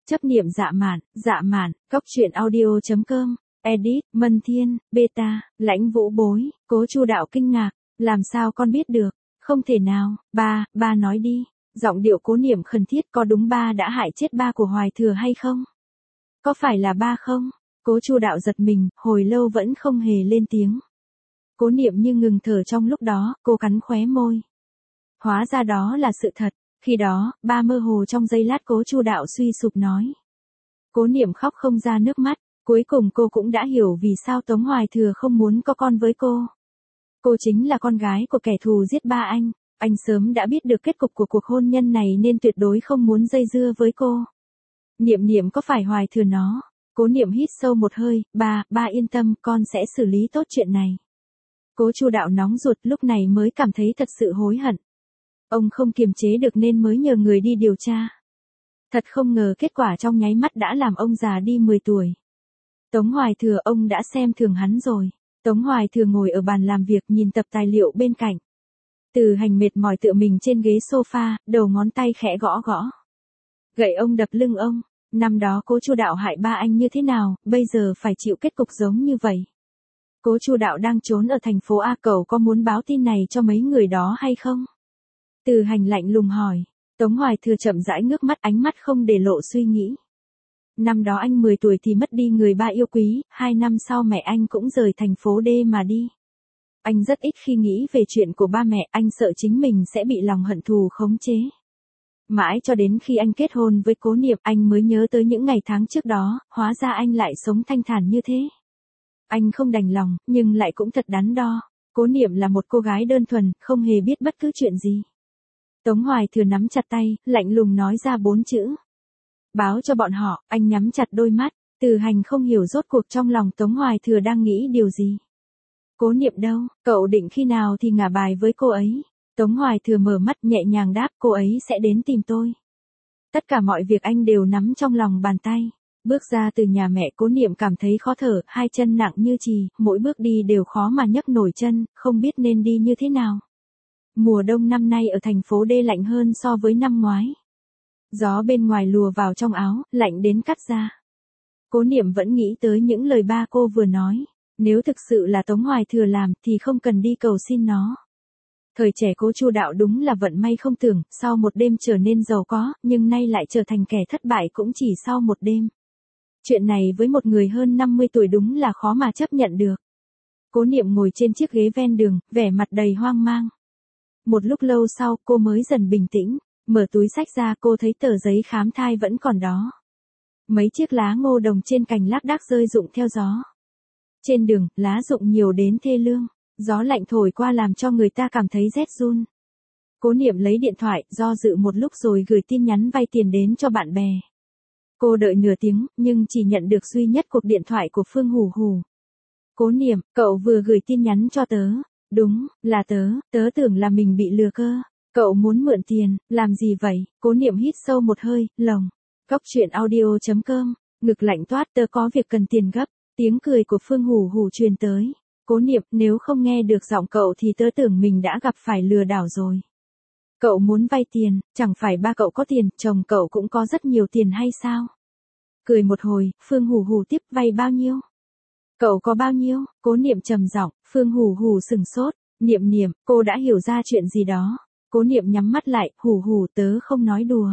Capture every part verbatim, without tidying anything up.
Chấp niệm dạ mạn, dạ mạn, cóc truyện audio chấm com, edit, Mân Thiên, beta, Lãnh Vũ Bối, Cố Chu Đạo kinh ngạc, làm sao con biết được, không thể nào, ba, ba nói đi, giọng điệu Cố Niệm khẩn thiết, có đúng ba đã hại chết ba của Hoài Thừa hay không? Có phải là ba không? Cố Chu Đạo giật mình, hồi lâu vẫn không hề lên tiếng. Cố Niệm như ngừng thở trong lúc đó, cô cắn khóe môi. Hóa ra đó là sự thật, khi đó, ba mơ hồ trong giây lát Cố Chu Đạo suy sụp nói. Cố Niệm khóc không ra nước mắt, cuối cùng cô cũng đã hiểu vì sao Tống Hoài Thừa không muốn có con với cô. Cô chính là con gái của kẻ thù giết ba anh, anh sớm đã biết được kết cục của cuộc hôn nhân này nên tuyệt đối không muốn dây dưa với cô. Niệm Niệm có phải Hoài Thừa nó? Cố Niệm hít sâu một hơi, ba, ba yên tâm, con sẽ xử lý tốt chuyện này. Cố Chu Đạo nóng ruột lúc này mới cảm thấy thật sự hối hận. Ông không kiềm chế được nên mới nhờ người đi điều tra. Thật không ngờ kết quả trong nháy mắt đã làm ông già đi mười tuổi. Tống Hoài Thừa ông đã xem thường hắn rồi. Tống Hoài Thừa ngồi ở bàn làm việc nhìn tập tài liệu bên cạnh. Từ Hành mệt mỏi tựa mình trên ghế sofa, đầu ngón tay khẽ gõ gõ. Gậy ông đập lưng ông. Năm đó Cố Chu Đạo hại ba anh như thế nào, bây giờ phải chịu kết cục giống như vậy. Cố Chu Đạo đang trốn ở thành phố A, cậu có muốn báo tin này cho mấy người đó hay không? Từ Hành lạnh lùng hỏi. Tống Hoài Thừa chậm rãi ngước mắt, ánh mắt không để lộ suy nghĩ. Năm đó anh mười tuổi thì mất đi người ba yêu quý, hai năm sau mẹ anh cũng rời thành phố D mà đi. Anh rất ít khi nghĩ về chuyện của ba mẹ, anh sợ chính mình sẽ bị lòng hận thù khống chế. Mãi cho đến khi anh kết hôn với Cố Niệm, anh mới nhớ tới những ngày tháng trước đó, hóa ra anh lại sống thanh thản như thế. Anh không đành lòng, nhưng lại cũng thật đắn đo. Cố Niệm là một cô gái đơn thuần, không hề biết bất cứ chuyện gì. Tống Hoài Thừa nắm chặt tay, lạnh lùng nói ra bốn chữ. Báo cho bọn họ, anh nhắm chặt đôi mắt, Từ Hành không hiểu rốt cuộc trong lòng Tống Hoài Thừa đang nghĩ điều gì. Cố Niệm đâu, cậu định khi nào thì ngả bài với cô ấy? Tống Hoài Thừa mở mắt nhẹ nhàng đáp, cô ấy sẽ đến tìm tôi. Tất cả mọi việc anh đều nắm trong lòng bàn tay. Bước ra từ nhà mẹ, Cố Niệm cảm thấy khó thở, hai chân nặng như chì, mỗi bước đi đều khó mà nhấc nổi chân, không biết nên đi như thế nào. Mùa đông năm nay ở thành phố D lạnh hơn so với năm ngoái. Gió bên ngoài lùa vào trong áo, lạnh đến cắt da. Cố Niệm vẫn nghĩ tới những lời ba cô vừa nói. Nếu thực sự là Tống Hoài Thừa làm thì không cần đi cầu xin nó. Thời trẻ Cố Chu Đạo đúng là vận may không tưởng, sau một đêm trở nên giàu có, nhưng nay lại trở thành kẻ thất bại cũng chỉ sau một đêm. Chuyện này với một người hơn năm mươi tuổi đúng là khó mà chấp nhận được. Cố Niệm ngồi trên chiếc ghế ven đường, vẻ mặt đầy hoang mang. Một lúc lâu sau, cô mới dần bình tĩnh, mở túi xách ra, cô thấy tờ giấy khám thai vẫn còn đó. Mấy chiếc lá ngô đồng trên cành lác đác rơi rụng theo gió. Trên đường, lá rụng nhiều đến thê lương, gió lạnh thổi qua làm cho người ta cảm thấy rét run. Cố Niệm lấy điện thoại, do dự một lúc rồi gửi tin nhắn vay tiền đến cho bạn bè. Cô đợi nửa tiếng, nhưng chỉ nhận được duy nhất cuộc điện thoại của Phương Hủ Hủ. Cố Niệm, cậu vừa gửi tin nhắn cho tớ. Đúng, là tớ, tớ tưởng là mình bị lừa cơ. Cậu muốn mượn tiền, làm gì vậy? Cố Niệm hít sâu một hơi, lồng. Cóc truyện audio chấm com, ngực lạnh toát, tớ có việc cần tiền gấp. Tiếng cười của Phương Hủ Hủ truyền tới. Cố Niệm, nếu không nghe được giọng cậu thì tớ tưởng mình đã gặp phải lừa đảo rồi. Cậu muốn vay tiền, chẳng phải ba cậu có tiền, chồng cậu cũng có rất nhiều tiền hay sao? Cười một hồi, Phương Hủ Hủ tiếp, vay bao nhiêu? Cậu có bao nhiêu? Cố Niệm trầm giọng. Phương Hủ Hủ sừng sốt. Niệm Niệm, cô đã hiểu ra chuyện gì đó. Cố Niệm nhắm mắt lại, Hủ Hủ, tớ không nói đùa.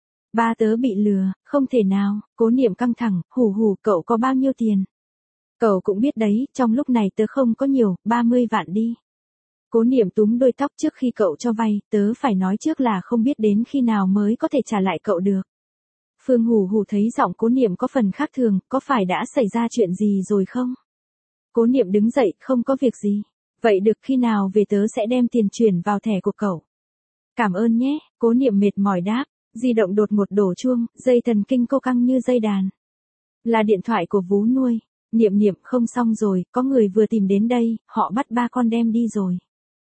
Ba tớ bị lừa, không thể nào. Cố Niệm căng thẳng, Hủ Hủ, cậu có bao nhiêu tiền? Cậu cũng biết đấy, trong lúc này tớ không có nhiều, ba mươi vạn đi. Cố Niệm túm đuôi tóc, trước khi cậu cho vay, tớ phải nói trước là không biết đến khi nào mới có thể trả lại cậu được. Phương Hủ Hủ thấy giọng Cố Niệm có phần khác thường, có phải đã xảy ra chuyện gì rồi không? Cố Niệm đứng dậy, không có việc gì. Vậy được, khi nào về tớ sẽ đem tiền chuyển vào thẻ của cậu. Cảm ơn nhé, Cố Niệm mệt mỏi đáp, di động đột ngột đổ chuông, dây thần kinh cô căng như dây đàn. Là điện thoại của Vú Nuôi. Niệm Niệm, không xong rồi, có người vừa tìm đến đây, họ bắt ba con đem đi rồi.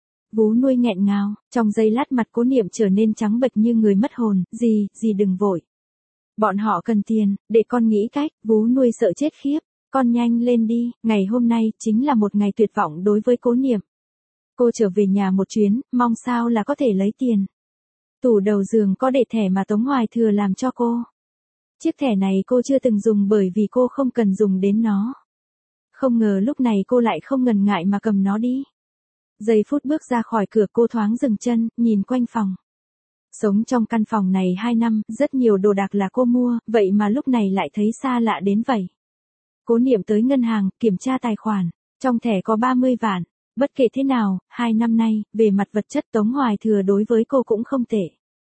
Vú Nuôi nghẹn ngào, trong giây lát mặt Cố Niệm trở nên trắng bệch như người mất hồn, gì, gì đừng vội. Bọn họ cần tiền, để con nghĩ cách, Vú Nuôi sợ chết khiếp, con nhanh lên đi, ngày hôm nay chính là một ngày tuyệt vọng đối với Cố Niệm. Cô trở về nhà một chuyến, mong sao là có thể lấy tiền. Tủ đầu giường có để thẻ mà Tống Hoài Thừa làm cho cô. Chiếc thẻ này cô chưa từng dùng bởi vì cô không cần dùng đến nó. Không ngờ lúc này cô lại không ngần ngại mà cầm nó đi. Giây phút bước ra khỏi cửa cô thoáng dừng chân, nhìn quanh phòng. Sống trong căn phòng này hai năm, rất nhiều đồ đạc là cô mua, vậy mà lúc này lại thấy xa lạ đến vậy. Cố Niệm tới ngân hàng, kiểm tra tài khoản. Trong thẻ có ba mươi vạn. Bất kể thế nào, hai năm nay, về mặt vật chất Tống Hoài Thừa đối với cô cũng không tệ.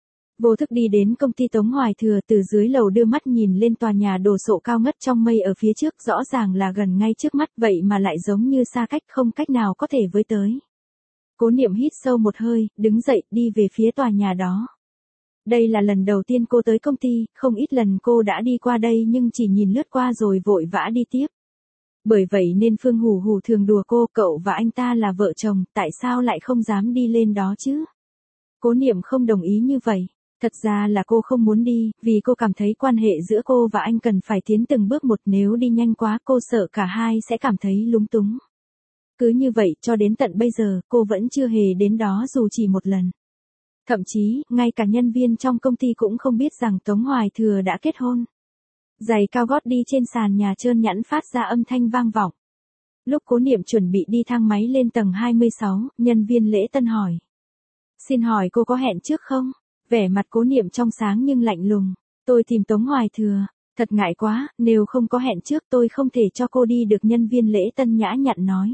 Vô thức đi đến công ty Tống Hoài Thừa, từ dưới lầu đưa mắt nhìn lên tòa nhà đồ sộ cao ngất trong mây ở phía trước, rõ ràng là gần ngay trước mắt, vậy mà lại giống như xa cách, không cách nào có thể với tới. Cố Niệm hít sâu một hơi, đứng dậy, đi về phía tòa nhà đó. Đây là lần đầu tiên cô tới công ty, không ít lần cô đã đi qua đây nhưng chỉ nhìn lướt qua rồi vội vã đi tiếp. Bởi vậy nên Phương Hủ Hủ thường đùa cô, cậu và anh ta là vợ chồng, tại sao lại không dám đi lên đó chứ? Cố Niệm không đồng ý như vậy. Thật ra là cô không muốn đi, vì cô cảm thấy quan hệ giữa cô và anh cần phải tiến từng bước một, nếu đi nhanh quá cô sợ cả hai sẽ cảm thấy lúng túng. Cứ như vậy cho đến tận bây giờ cô vẫn chưa hề đến đó dù chỉ một lần. Thậm chí, ngay cả nhân viên trong công ty cũng không biết rằng Tống Hoài Thừa đã kết hôn. Giày cao gót đi trên sàn nhà trơn nhẵn phát ra âm thanh vang vọng. Lúc Cố Niệm chuẩn bị đi thang máy lên tầng hai mươi sáu, nhân viên lễ tân hỏi. Xin hỏi cô có hẹn trước không? Vẻ mặt Cố Niệm trong sáng nhưng lạnh lùng. Tôi tìm Tống Hoài Thừa. Thật ngại quá, nếu không có hẹn trước tôi không thể cho cô đi được, nhân viên lễ tân nhã nhặn nói.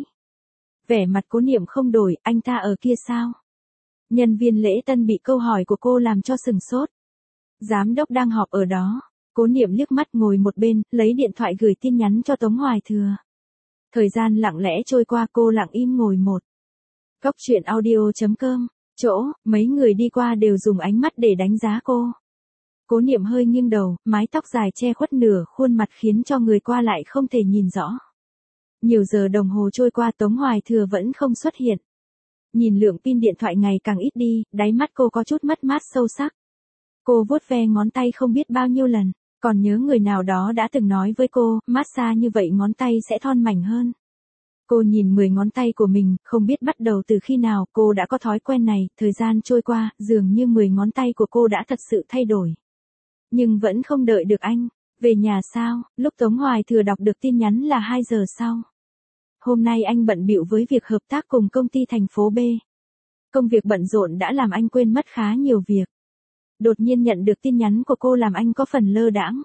Vẻ mặt Cố Niệm không đổi, anh ta ở kia sao? Nhân viên lễ tân bị câu hỏi của cô làm cho sừng sốt. Giám đốc đang họp ở đó. Cố Niệm liếc mắt ngồi một bên, lấy điện thoại gửi tin nhắn cho Tống Hoài Thừa. Thời gian lặng lẽ trôi qua, cô lặng im ngồi một. Cốc truyện audio chấm com. Chỗ, mấy người đi qua đều dùng ánh mắt để đánh giá cô. Cố Niệm hơi nghiêng đầu, mái tóc dài che khuất nửa khuôn mặt khiến cho người qua lại không thể nhìn rõ. Nhiều giờ đồng hồ trôi qua Tống Hoài Thừa vẫn không xuất hiện. Nhìn lượng pin điện thoại ngày càng ít đi, đáy mắt cô có chút mất mát sâu sắc. Cô vuốt ve ngón tay không biết bao nhiêu lần, còn nhớ người nào đó đã từng nói với cô, massage như vậy ngón tay sẽ thon mảnh hơn. Cô nhìn mười ngón tay của mình, không biết bắt đầu từ khi nào cô đã có thói quen này, thời gian trôi qua, dường như mười ngón tay của cô đã thật sự thay đổi. Nhưng vẫn không đợi được anh. Về nhà sao? Lúc Tống Hoài Thừa đọc được tin nhắn là hai giờ sau. Hôm nay anh bận bịu với việc hợp tác cùng công ty thành phố B. Công việc bận rộn đã làm anh quên mất khá nhiều việc. Đột nhiên nhận được tin nhắn của cô làm anh có phần lơ đãng.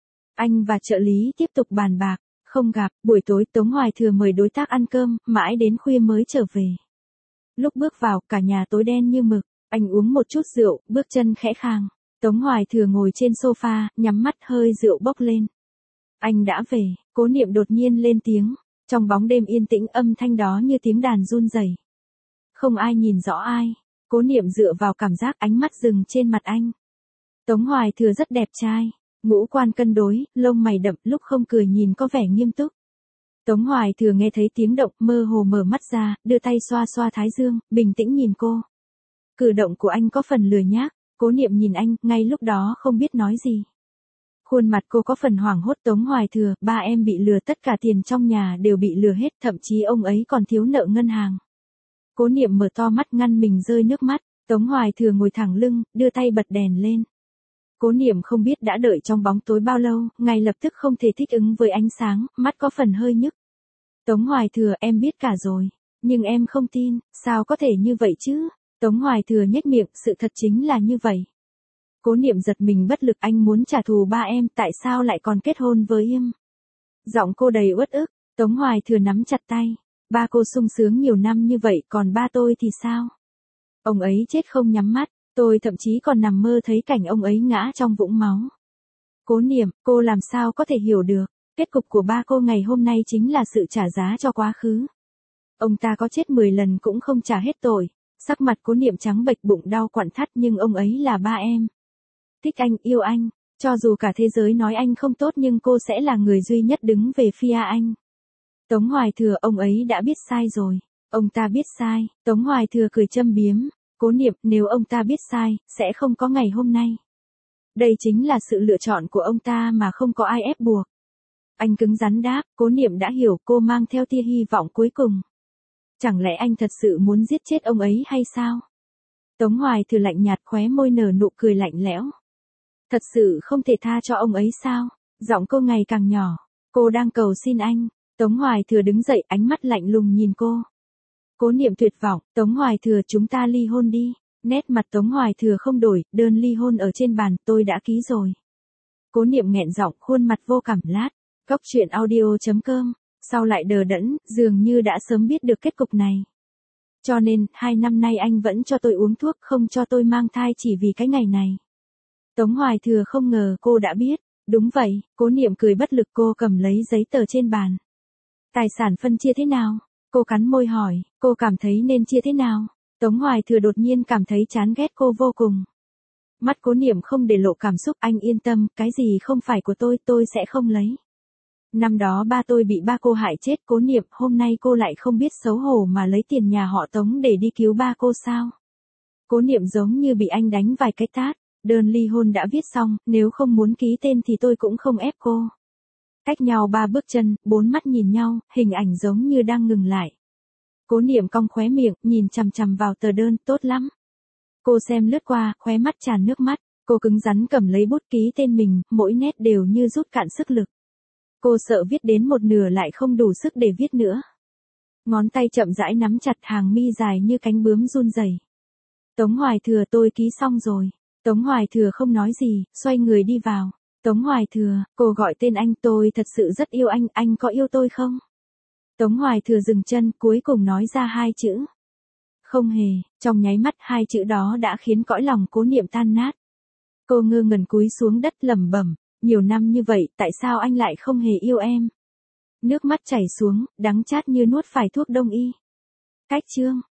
Anh và trợ lý tiếp tục bàn bạc, không gặp, buổi tối Tống Hoài Thừa mời đối tác ăn cơm, mãi đến khuya mới trở về. Lúc bước vào, cả nhà tối đen như mực, anh uống một chút rượu, bước chân khẽ khàng. Tống Hoài Thừa ngồi trên sofa, nhắm mắt hơi rượu bốc lên. Anh đã về, Cố Niệm đột nhiên lên tiếng. Trong bóng đêm yên tĩnh âm thanh đó như tiếng đàn run rẩy. Không ai nhìn rõ ai. Cố Niệm dựa vào cảm giác, ánh mắt dừng trên mặt anh. Tống Hoài Thừa rất đẹp trai. Ngũ quan cân đối, lông mày đậm, lúc không cười nhìn có vẻ nghiêm túc. Tống Hoài Thừa nghe thấy tiếng động, mơ hồ mở mắt ra, đưa tay xoa xoa thái dương, bình tĩnh nhìn cô. Cử động của anh có phần lười nhác. Cố Niệm nhìn anh, ngay lúc đó không biết nói gì. Khuôn mặt cô có phần hoảng hốt. Tống Hoài Thừa, ba em bị lừa, tất cả tiền trong nhà đều bị lừa hết, thậm chí ông ấy còn thiếu nợ ngân hàng. Cố Niệm mở to mắt ngăn mình rơi nước mắt. Tống Hoài Thừa ngồi thẳng lưng, đưa tay bật đèn lên. Cố Niệm không biết đã đợi trong bóng tối bao lâu, ngay lập tức không thể thích ứng với ánh sáng, mắt có phần hơi nhức. Tống Hoài Thừa, em biết cả rồi, nhưng em không tin, sao có thể như vậy chứ? Tống Hoài Thừa nhếch miệng, sự thật chính là như vậy. Cố Niệm giật mình bất lực, anh muốn trả thù ba em, tại sao lại còn kết hôn với em? Giọng cô đầy uất ức. Tống Hoài Thừa nắm chặt tay. Ba cô sung sướng nhiều năm như vậy, còn ba tôi thì sao? Ông ấy chết không nhắm mắt, tôi thậm chí còn nằm mơ thấy cảnh ông ấy ngã trong vũng máu. Cố Niệm, cô làm sao có thể hiểu được, kết cục của ba cô ngày hôm nay chính là sự trả giá cho quá khứ. Ông ta có chết mười lần cũng không trả hết tội. Sắc mặt Cố Niệm trắng bệch, bụng đau quặn thắt, nhưng ông ấy là ba em. Thích anh, yêu anh, cho dù cả thế giới nói anh không tốt nhưng cô sẽ là người duy nhất đứng về phía anh. Tống Hoài Thừa, ông ấy đã biết sai rồi. Ông ta biết sai. Tống Hoài Thừa cười châm biếm. Cố Niệm, nếu ông ta biết sai, sẽ không có ngày hôm nay. Đây chính là sự lựa chọn của ông ta mà không có ai ép buộc. Anh cứng rắn đáp. Cố Niệm đã hiểu, cô mang theo tia hy vọng cuối cùng. Chẳng lẽ anh thật sự muốn giết chết ông ấy hay sao? Tống Hoài Thừa lạnh nhạt, khóe môi nở nụ cười lạnh lẽo. Thật sự không thể tha cho ông ấy sao? Giọng cô ngày càng nhỏ. Cô đang cầu xin anh. Tống Hoài Thừa đứng dậy, ánh mắt lạnh lùng nhìn cô. Cố Niệm tuyệt vọng, Tống Hoài Thừa, chúng ta ly hôn đi. Nét mặt Tống Hoài Thừa không đổi, đơn ly hôn ở trên bàn, tôi đã ký rồi. Cố Niệm nghẹn giọng, khuôn mặt vô cảm lát. Cốc truyện audio chấm com. Sau lại đờ đẫn, dường như đã sớm biết được kết cục này. Cho nên, hai năm nay anh vẫn cho tôi uống thuốc, không cho tôi mang thai chỉ vì cái ngày này. Tống Hoài Thừa không ngờ cô đã biết. Đúng vậy, Cố Niệm cười bất lực, cô cầm lấy giấy tờ trên bàn. Tài sản phân chia thế nào? Cô cắn môi hỏi, cô cảm thấy nên chia thế nào? Tống Hoài Thừa đột nhiên cảm thấy chán ghét cô vô cùng. Mắt Cố Niệm không để lộ cảm xúc, anh yên tâm, cái gì không phải của tôi, tôi sẽ không lấy. Năm đó ba tôi bị ba cô hại chết. Cố Niệm, hôm nay cô lại không biết xấu hổ mà lấy tiền nhà họ Tống để đi cứu ba cô sao? Cố Niệm giống như bị anh đánh vài cái tát. Đơn ly hôn đã viết xong, nếu không muốn ký tên thì tôi cũng không ép cô. Cách nhau ba bước chân, bốn mắt nhìn nhau, hình ảnh giống như đang ngừng lại. Cố Niệm cong khóe miệng, nhìn chằm chằm vào tờ đơn, tốt lắm. Cô xem lướt qua, khóe mắt tràn nước mắt. Cô cứng rắn cầm lấy bút ký tên mình, mỗi nét đều như rút cạn sức lực. Cô sợ viết đến một nửa lại không đủ sức để viết nữa. Ngón tay chậm rãi nắm chặt, hàng mi dài như cánh bướm run rẩy. Tống Hoài Thừa, tôi ký xong rồi. Tống Hoài Thừa không nói gì, xoay người đi vào. Tống Hoài Thừa, cô gọi tên anh, tôi thật sự rất yêu anh, anh có yêu tôi không? Tống Hoài Thừa dừng chân, cuối cùng nói ra hai chữ. Không hề. Trong nháy mắt hai chữ đó đã khiến cõi lòng Cố Niệm tan nát. Cô ngơ ngẩn cúi xuống đất lẩm bẩm, nhiều năm như vậy, tại sao anh lại không hề yêu em? Nước mắt chảy xuống, đắng chát như nuốt phải thuốc đông y. Cách chương